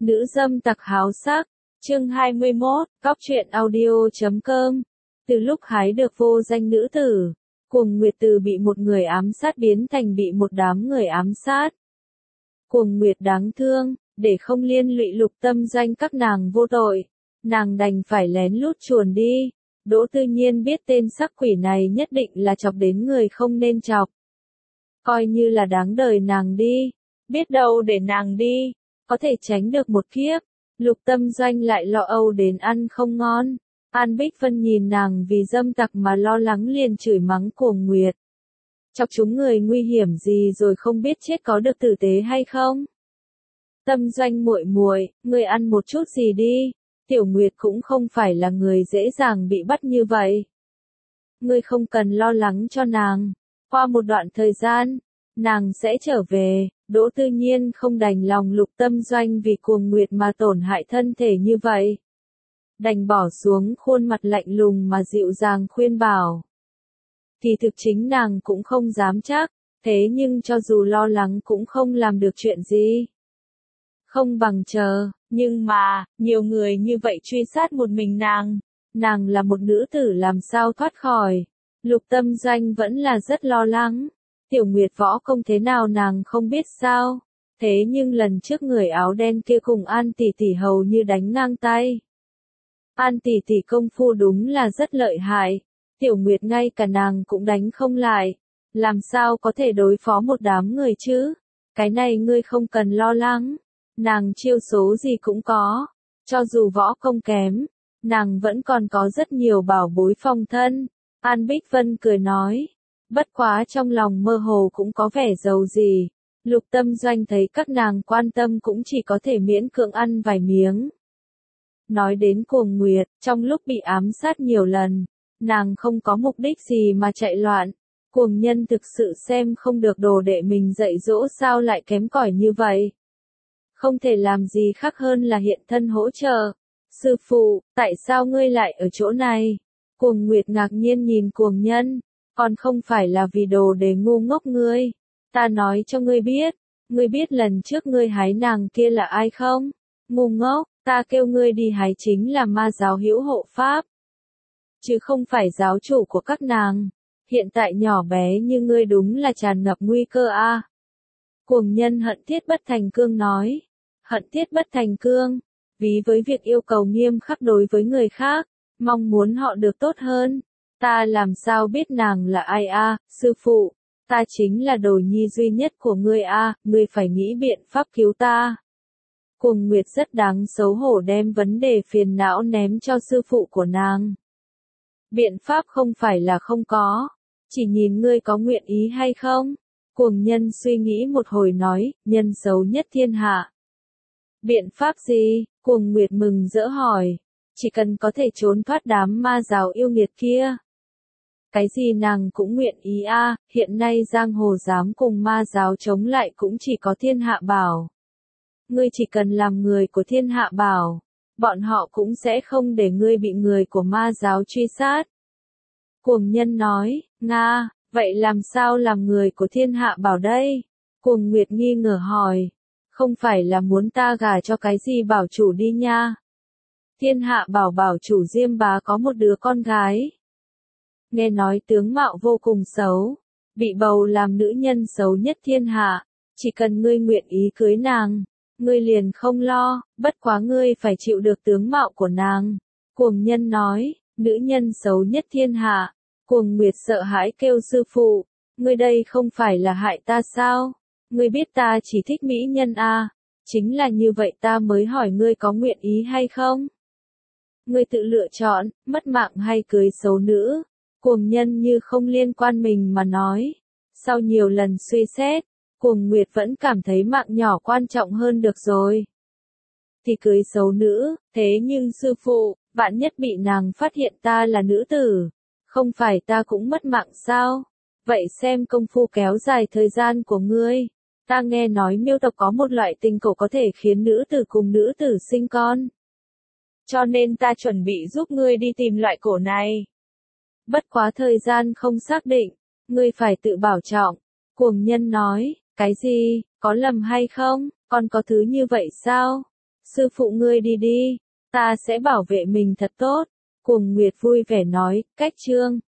Nữ dâm tặc háo sắc, chương 21, cóc truyện audio.com. Từ lúc hái được vô danh nữ tử, Cuồng Nguyệt từ bị một người ám sát biến thành bị một đám người ám sát. Cuồng Nguyệt đáng thương, để không liên lụy Lục Tâm Doanh các nàng vô tội, nàng đành phải lén lút chuồn đi. Đỗ Tư Nhiên biết tên sắc quỷ này nhất định là chọc đến người không nên chọc. Coi như là đáng đời nàng đi, biết đâu để nàng đi, có thể tránh được một kiếp. Lục Tâm Doanh lại lo âu đến ăn không ngon. An Bích Vân nhìn nàng vì dâm tặc mà lo lắng liền chửi mắng Cuồng Nguyệt. Chọc chúng người nguy hiểm gì rồi không biết chết có được tử tế hay không? Tâm Doanh muội muội, ngươi ăn một chút gì đi, Tiểu Nguyệt cũng không phải là người dễ dàng bị bắt như vậy. Ngươi không cần lo lắng cho nàng, qua một đoạn thời gian, nàng sẽ trở về. Đỗ Tư Nhiên không đành lòng Lục Tâm Doanh vì Cuồng Nguyệt mà tổn hại thân thể như vậy. Đành bỏ xuống khuôn mặt lạnh lùng mà dịu dàng khuyên bảo. Thì thực chính nàng cũng không dám chắc, thế nhưng cho dù lo lắng cũng không làm được chuyện gì. Không bằng chờ, nhưng mà, nhiều người như vậy truy sát một mình nàng là một nữ tử làm sao thoát khỏi. Lục Tâm Doanh vẫn là rất lo lắng. Tiểu Nguyệt võ công thế nào nàng không biết sao, thế nhưng lần trước người áo đen kia cùng An tỷ tỷ hầu như đánh ngang tay. An tỷ tỷ công phu đúng là rất lợi hại, Tiểu Nguyệt ngay cả nàng cũng đánh không lại, làm sao có thể đối phó một đám người chứ? Cái này ngươi không cần lo lắng, nàng chiêu số gì cũng có, cho dù võ công kém, nàng vẫn còn có rất nhiều bảo bối phòng thân. An Bích Vân cười nói. Bất quá trong lòng mơ hồ cũng có vẻ giàu gì. Lục Tâm Doanh thấy các nàng quan tâm cũng chỉ có thể miễn cưỡng ăn vài miếng. Nói đến Cuồng Nguyệt, trong lúc bị ám sát nhiều lần, nàng không có mục đích gì mà chạy loạn. Cuồng Nhân thực sự xem không được đồ đệ mình dạy dỗ sao lại kém cỏi như vậy. Không thể làm gì khác hơn là hiện thân hỗ trợ. Sư phụ, tại sao ngươi lại ở chỗ này? Cuồng Nguyệt ngạc nhiên nhìn Cuồng Nhân. Còn không phải là vì đồ để ngu ngốc ngươi. Ta nói cho ngươi biết lần trước ngươi hái nàng kia là ai không? Ngu ngốc, ta kêu ngươi đi hái chính là ma giáo hữu hộ pháp. Chứ không phải giáo chủ của các nàng. Hiện tại nhỏ bé như ngươi đúng là tràn ngập nguy cơ a. Cuồng Nhân hận thiết bất thành cương nói. Hận thiết bất thành cương, ví với việc yêu cầu nghiêm khắc đối với người khác, mong muốn họ được tốt hơn. Ta làm sao biết nàng là ai a, sư phụ, ta chính là đồ nhi duy nhất của ngươi a, ngươi phải nghĩ biện pháp cứu ta. Cuồng Nguyệt rất đáng xấu hổ đem vấn đề phiền não ném cho sư phụ của nàng. Biện pháp không phải là không có, chỉ nhìn ngươi có nguyện ý hay không. Cuồng Nhân suy nghĩ một hồi nói, nhân xấu nhất thiên hạ. Biện pháp gì? Cuồng Nguyệt mừng rỡ hỏi. Chỉ cần có thể trốn thoát đám ma giáo yêu nghiệt kia. Cái gì nàng cũng nguyện ý a, hiện nay giang hồ dám cùng ma giáo chống lại cũng chỉ có Thiên Hạ Bảo. Ngươi chỉ cần làm người của Thiên Hạ Bảo, bọn họ cũng sẽ không để ngươi bị người của ma giáo truy sát. Cuồng Nhân nói, Nga, vậy làm sao làm người của Thiên Hạ Bảo đây? Cuồng Nguyệt nghi ngờ hỏi, không phải là muốn ta gả cho cái gì bảo chủ đi nha. Thiên Hạ Bảo bảo chủ Diêm Bá có một đứa con gái. Nghe nói tướng mạo vô cùng xấu, bị bầu làm nữ nhân xấu nhất thiên hạ, chỉ cần ngươi nguyện ý cưới nàng, ngươi liền không lo, bất quá ngươi phải chịu được tướng mạo của nàng. Cuồng Nhân nói, nữ nhân xấu nhất thiên hạ. Cuồng Nguyệt sợ hãi kêu sư phụ, ngươi đây không phải là hại ta sao? Ngươi biết ta chỉ thích mỹ nhân a, chính là như vậy ta mới hỏi ngươi có nguyện ý hay không? Ngươi tự lựa chọn, mất mạng hay cưới xấu nữ. Cuồng Nhân như không liên quan mình mà nói. Sau nhiều lần suy xét, Cuồng Nguyệt vẫn cảm thấy mạng nhỏ quan trọng hơn được rồi. Thì cưới xấu nữ, thế nhưng sư phụ, vạn nhất bị nàng phát hiện ta là nữ tử, không phải ta cũng mất mạng sao? Vậy xem công phu kéo dài thời gian của ngươi. Ta nghe nói miêu tộc có một loại tinh cổ có thể khiến nữ tử cùng nữ tử sinh con. Cho nên ta chuẩn bị giúp ngươi đi tìm loại cổ này. Bất quá thời gian không xác định, ngươi phải tự bảo trọng. Cuồng Nhân nói, cái gì, có lầm hay không, còn có thứ như vậy sao? Sư phụ ngươi đi đi, ta sẽ bảo vệ mình thật tốt. Cuồng Nguyệt vui vẻ nói, cách chương.